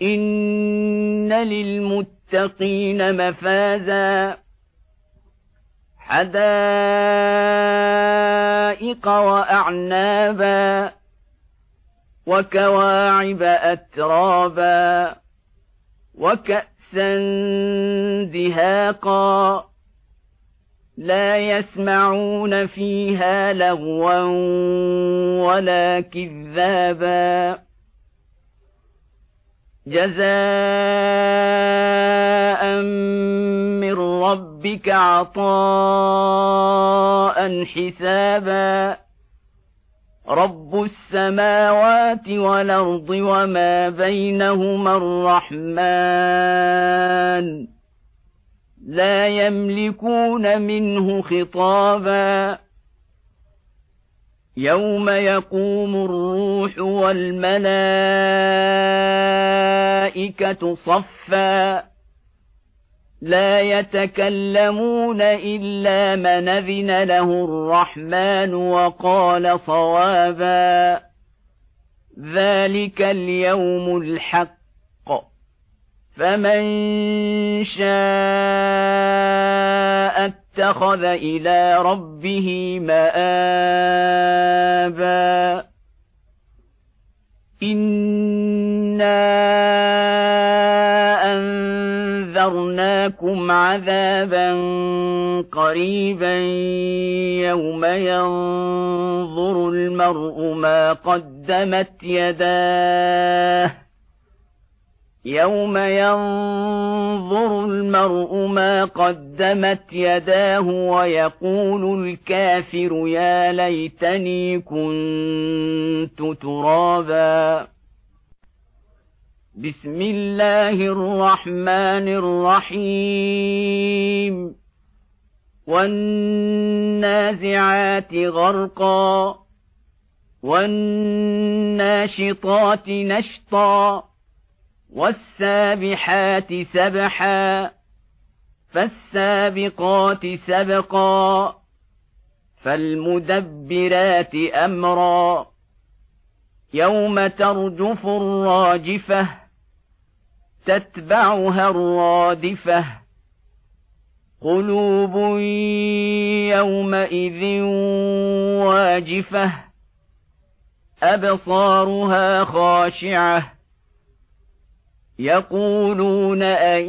إن للمتقين مفازا حدائق وأعنابا وكواعب أترابا وكأسا دهاقا لا يسمعون فيها لغوا ولا كذابا جزاء من ربك عطاء حسابا رب السماوات والأرض وما بينهما الرحمن لا يملكون منه خطابا يوم يقوم الروح والملائكة صفا لا يتكلمون إلا من أذن له الرحمن وقال صوابا ذلك اليوم الحق فمن شاء اتخذ إلى ربه مآبا إنا أنذرناكم عذابا قريبا يوم ينظر المرء ما قدمت يداه ويقول الكافر يا ليتني كنت ترابا بسم الله الرحمن الرحيم والنازعات غرقا والناشطات نشطا والسابحات سبحا فالسابقات سبقا فالمدبرات أمرا يوم ترجف الراجفة تتبعها الرادفة قلوب يومئذ واجفة أبصارها خاشعة يقولون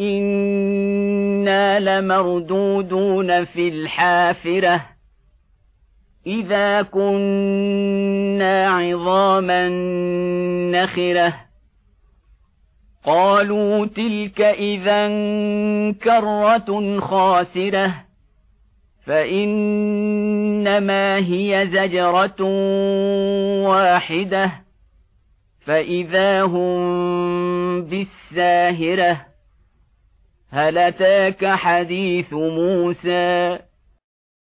أئنا لمردودون في الحافرة إذا كنا عظاما نخرة قالوا تلك إذا كرة خاسرة فإنما هي زجرة واحدة فإذا هم بالساهرة هل أتاك حديث موسى